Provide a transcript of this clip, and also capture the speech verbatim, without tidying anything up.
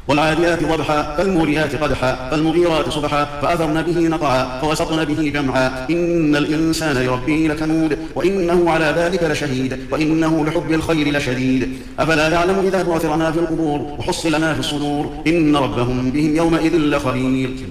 والعاديات ضبحا فالموريات قدحا فالمغيرات صبحا فأثرن به نقعا فوسطن به جمعا إن الإنسان لربه لكنود وإنه على ذلك لشهيد وإنه لحب الخير لشديد أفلا يعلم إذا بعثر ما في القبور وحصل ما في الصدور إن ربهم بهم يومئذ لخبير.